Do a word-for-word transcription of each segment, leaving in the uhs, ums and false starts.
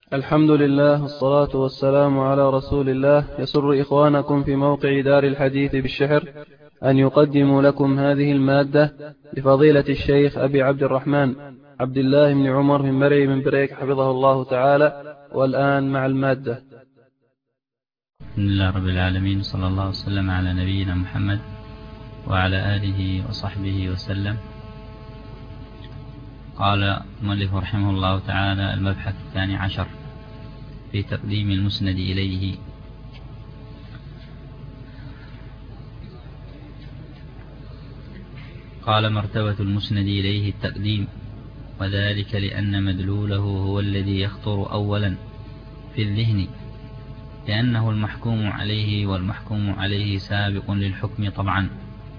الحمد لله والصلاة والسلام على رسول الله. يسر إخوانكم في موقع دار الحديث بالشحر أن يقدموا لكم هذه المادة لفضيلة الشيخ أبي عبد الرحمن عبد الله بن عمر بن مري بن بريك حفظه الله تعالى. والآن مع المادة. الحمد لله رب العالمين، صلى الله وسلم على نبينا محمد وعلى آله وصحبه وسلم. قال المؤلف رحمه الله تعالى: المبحث الثاني عشر في تقديم المسند إليه. قال: مرتبة المسند إليه التقديم، وذلك لأن مدلوله هو الذي يخطر أولا في الذهن، لأنه المحكوم عليه، والمحكوم عليه سابق للحكم طبعا.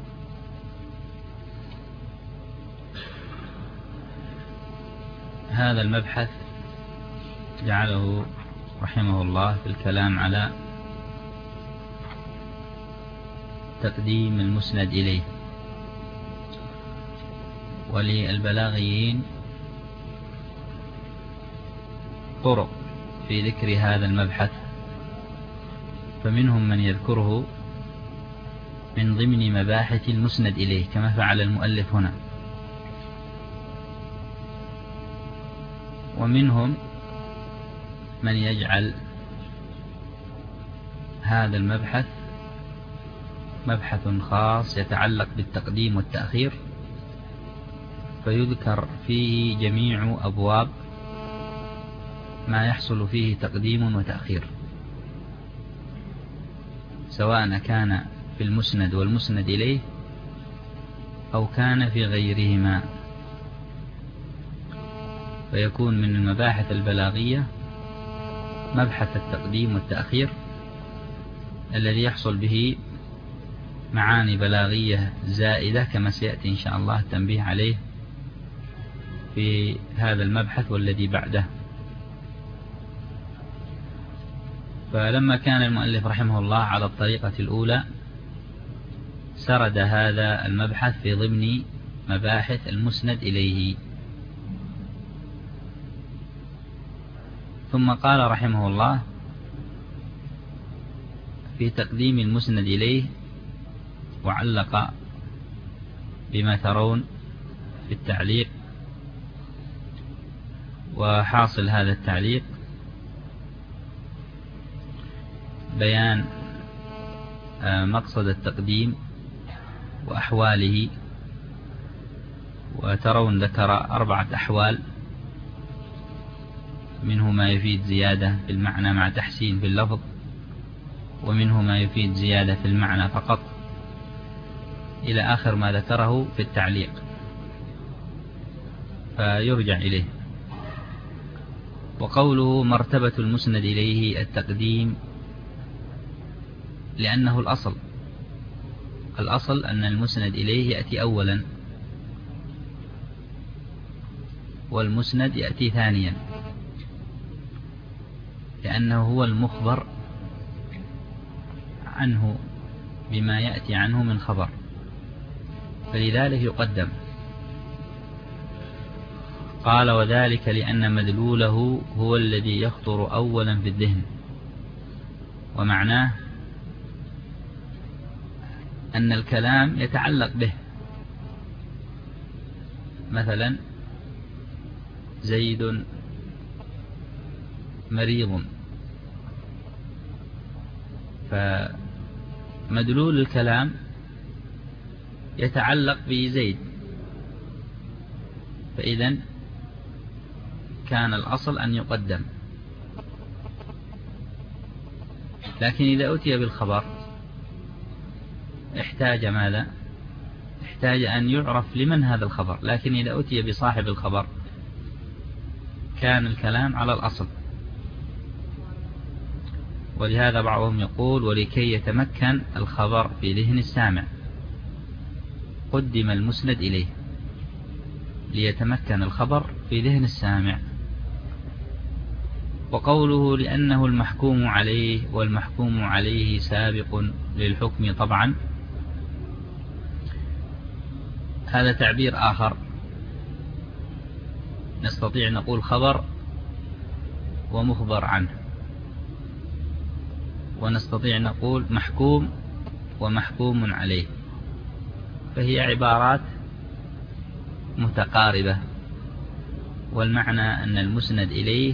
هذا المبحث جعله رحمه الله في الكلام على تقديم المسند إليه. وللبلاغيين طرق في ذكر هذا المبحث، فمنهم من يذكره من ضمن مباحث المسند إليه كما فعل المؤلف هنا، ومنهم من يجعل هذا المبحث مبحث خاص يتعلق بالتقديم والتأخير، فيذكر فيه جميع أبواب ما يحصل فيه تقديم وتأخير، سواء كان في المسند والمسند إليه أو كان في غيرهما. فيكون من المباحث البلاغية مبحث التقديم والتأخير الذي يحصل به معاني بلاغية زائدة، كما سيأتي إن شاء الله التنبيه عليه في هذا المبحث والذي بعده. فلما كان المؤلف رحمه الله على الطريقة الأولى، سرد هذا المبحث في ضمن مباحث المسند إليه. ثم قال رحمه الله في تقديم المسند إليه، وعلق بما ترون في التعليق. وحاصل هذا التعليق بيان مقصد التقديم وأحواله. وترون ذكر أربعة أحوال، منه ما يفيد زيادة في المعنى مع تحسين في اللفظ، ومنه ما يفيد زيادة في المعنى فقط، إلى آخر ما ذكره في التعليق، فيرجع إليه. وقوله مرتبة المسند إليه التقديم، لأنه الأصل الأصل أن المسند إليه يأتي أولا، والمسند يأتي ثانيا، لأنه هو المخبر عنه بما يأتي عنه من خبر، فلذلك يقدم. قال: وذلك لأن مدلوله هو الذي يخطر أولا في الذهن. ومعناه أن الكلام يتعلق به، مثلا زيد مريض، فمدلول الكلام يتعلق بزيد، فإذا كان الأصل أن يقدم. لكن إذا أتي بالخبر احتاج ماذا؟ احتاج أن يعرف لمن هذا الخبر. لكن إذا أتي بصاحب الخبر كان الكلام على الأصل. ولهذا بعضهم يقول: ولكي يتمكن الخبر في ذهن السامع قدم المسند إليه، ليتمكن الخبر في ذهن السامع. وقوله لأنه المحكوم عليه، والمحكوم عليه سابق للحكم طبعا، هذا تعبير آخر. نستطيع نقول خبر ومخبر عنه، ونستطيع نقول محكوم ومحكوم عليه، فهي عبارات متقاربة، والمعنى أن المسند إليه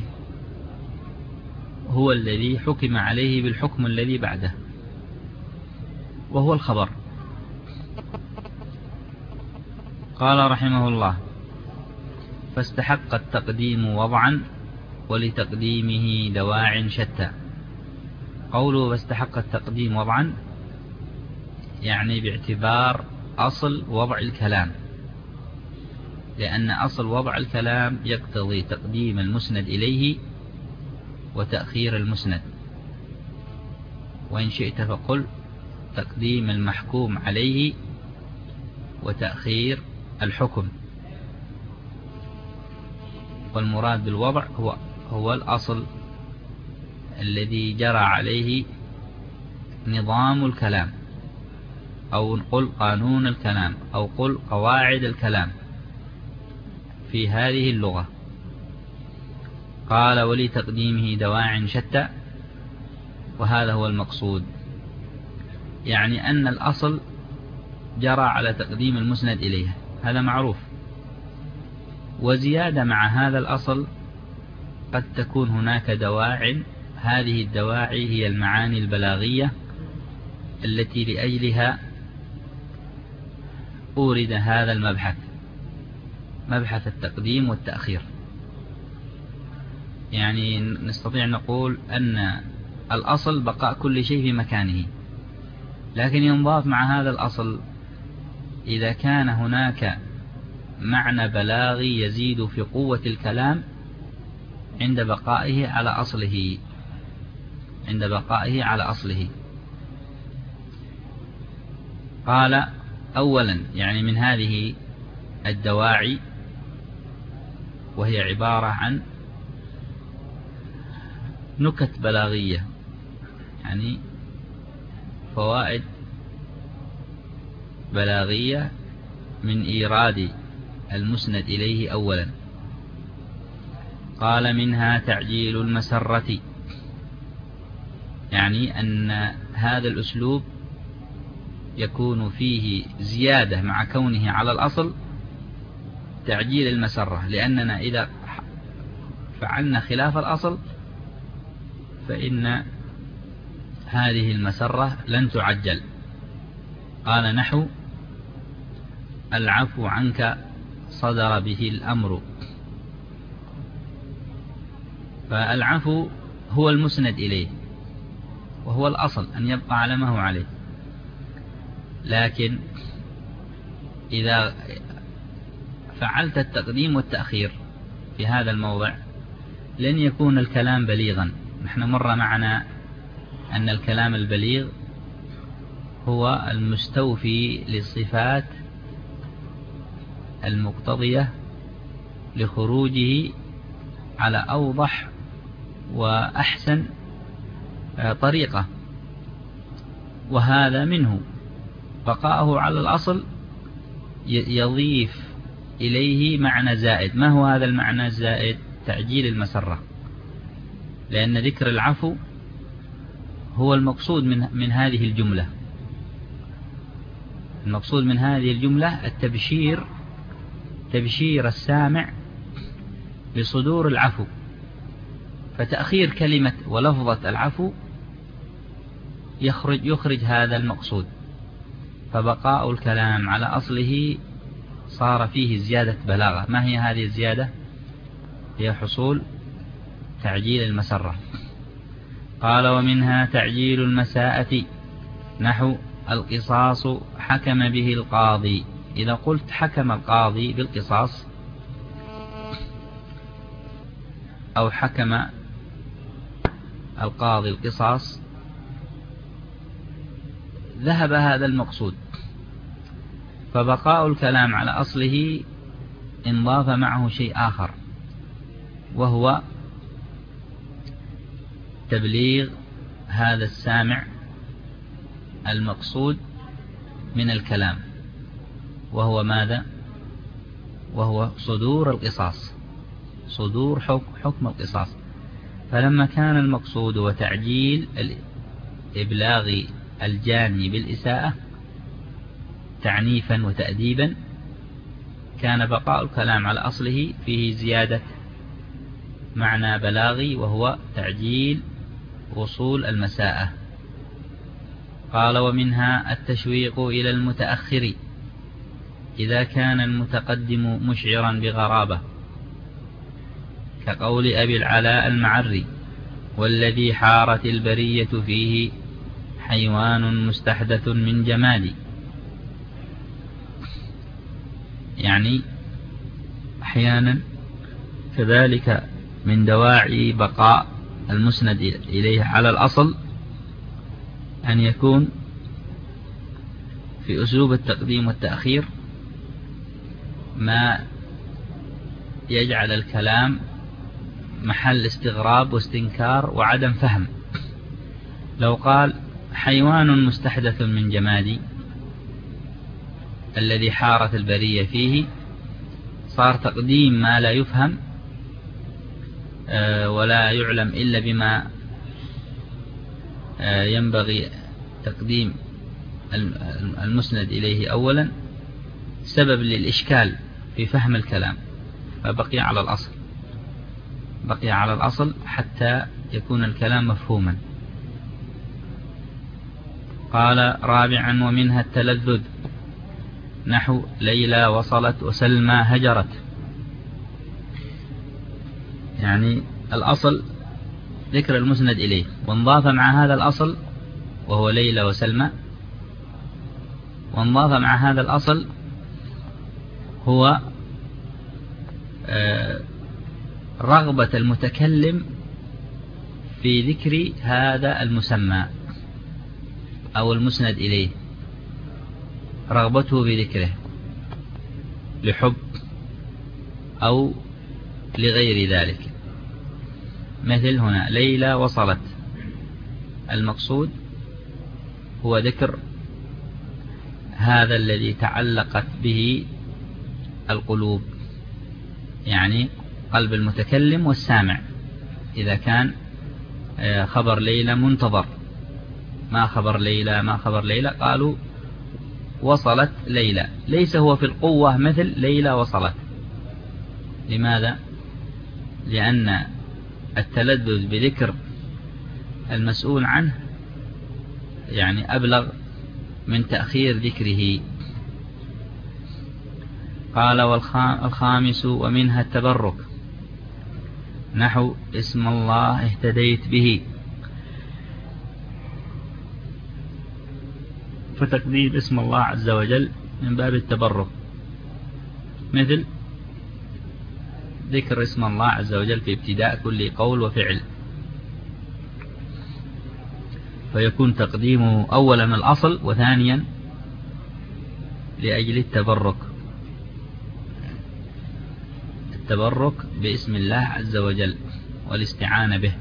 هو الذي حكم عليه بالحكم الذي بعده، وهو الخبر. قال رحمه الله: فاستحق التقديم وضعا ولتقديمه دواع شتى. قوله فاستحق التقديم وضعا يعني باعتبار أصل وضع الكلام، لأن أصل وضع الكلام يقتضي تقديم المسند إليه وتأخير المسند، وإن شئت فقل تقديم المحكوم عليه وتأخير الحكم. والمراد بالوضع هو هو الأصل الذي جرى عليه نظام الكلام، أو قل قانون الكلام، أو قل قواعد الكلام في هذه اللغة. قال: ولتقديمه دواع شتى، وهذا هو المقصود، يعني أن الأصل جرى على تقديم المسند إليه، هذا معروف، وزيادة مع هذا الأصل قد تكون هناك دواع، هذه الدواعي هي المعاني البلاغية التي لأجلها أورد هذا المبحث، مبحث التقديم والتأخير. يعني نستطيع نقول أن الأصل بقاء كل شيء في مكانه، لكن ينضاف مع هذا الأصل إذا كان هناك معنى بلاغي يزيد في قوة الكلام عند بقائه على أصله، عند بقائه على أصله. قال: أولا يعني من هذه الدواعي، وهي عبارة عن نكت بلاغية، يعني فوائد بلاغية من إيراد المسند إليه. أولا قال: منها تعجيل المسرة، يعني أن هذا الأسلوب يكون فيه زيادة مع كونه على الأصل تعجيل المسرة، لأننا إذا فعلنا خلاف الأصل فإن هذه المسرة لن تعجل. قال: نحو العفو عنك صدر به الأمر، فالعفو هو المسند إليه، وهو الأصل أن يبقى على ما هو عليه، لكن إذا فعلت التقديم والتأخير في هذا الموضع لن يكون الكلام بليغا. نحن مر معنا أن الكلام البليغ هو المستوفي للصفات المقتضية لخروجه على أوضح وأحسن طريقة، وهذا منه بقاءه على الأصل يضيف إليه معنى زائد. ما هو هذا المعنى الزائد؟ تعجيل المسرة، لأن ذكر العفو هو المقصود من من هذه الجملة. المقصود من هذه الجملة التبشير، تبشير السامع بصدور العفو، فتأخير كلمة ولفظة العفو يخرج يخرج هذا المقصود، فبقاء الكلام على أصله صار فيه زيادة بلاغة. ما هي هذه الزيادة؟ هي حصول تعجيل المسرة. قال: ومنها تعجيل المساءة، نحو القصاص حكم به القاضي. إذا قلت حكم القاضي بالقصاص أو حكم القاضي القصاص ذهب هذا المقصود، فبقاء الكلام على أصله انضاف معه شيء آخر، وهو تبليغ هذا السامع المقصود من الكلام، وهو ماذا؟ وهو صدور القصاص، صدور حكم, حكم القصاص. فلما كان المقصود وتعجيل إبلاغ الجاني بالإساءة تعنيفا وتأديبا، كان بقاء الكلام على أصله فيه زيادة معنى بلاغي وهو تعجيل وصول المساءة. قال: ومنها التشويق إلى المتأخر إذا كان المتقدم مشعرا بغرابة، كقول أبي العلاء المعري: والذي حارت البرية فيه حيوان مستحدث من جمالي. يعني أحيانا كذلك من دواعي بقاء المسند إليه على الأصل أن يكون في أسلوب التقديم والتأخير ما يجعل الكلام محل استغراب واستنكار وعدم فهم. لو قال: حيوان مستحدث من جمادي الذي حارت البرية فيه، صار تقديم ما لا يفهم ولا يعلم إلا بما ينبغي تقديم المسند إليه أولا، سبب للإشكال في فهم الكلام، فبقي على الأصل بقي على الأصل حتى يكون الكلام مفهوما. قال: رابعا: ومنها التلذذ نحو ليلى وصلت وسلمى هجرت. يعني الأصل ذكر المسند إليه، وانضاف مع هذا الأصل وهو ليلى وسلمى، وانضاف مع هذا الأصل هو رغبة المتكلم في ذكر هذا المسمى أو المسند إليه، رغبته بذكره لحب أو لغير ذلك. مثل هنا ليلى وصلت، المقصود هو ذكر هذا الذي تعلقت به القلوب، يعني قلب المتكلم والسامع. إذا كان خبر ليلى منتظر، ما خبر ليلى ما خبر ليلى قالوا وصلت ليلى، ليس هو في القوة مثل ليلى وصلت. لماذا؟ لأن التلذذ بذكر المسؤول عنه يعني أبلغ من تأخير ذكره. قال: والخامس: ومنها التبرك نحو اسم الله اهتديت به، فتقديم اسم الله عز وجل من باب التبرك، مثل ذكر اسم الله عز وجل في ابتداء كل قول وفعل، فيكون تقديمه أولا من الأصل، وثانيا لأجل التبرك التبرك باسم الله عز وجل والاستعانة به.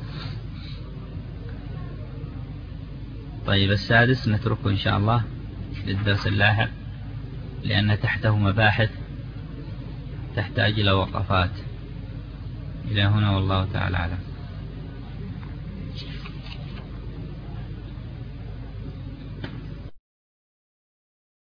طيب، السادس نتركه إن شاء الله للدرس اللاحق، لأن تحته مباحث تحتاج إلى وقفات. إلى هنا والله تعالى أعلم.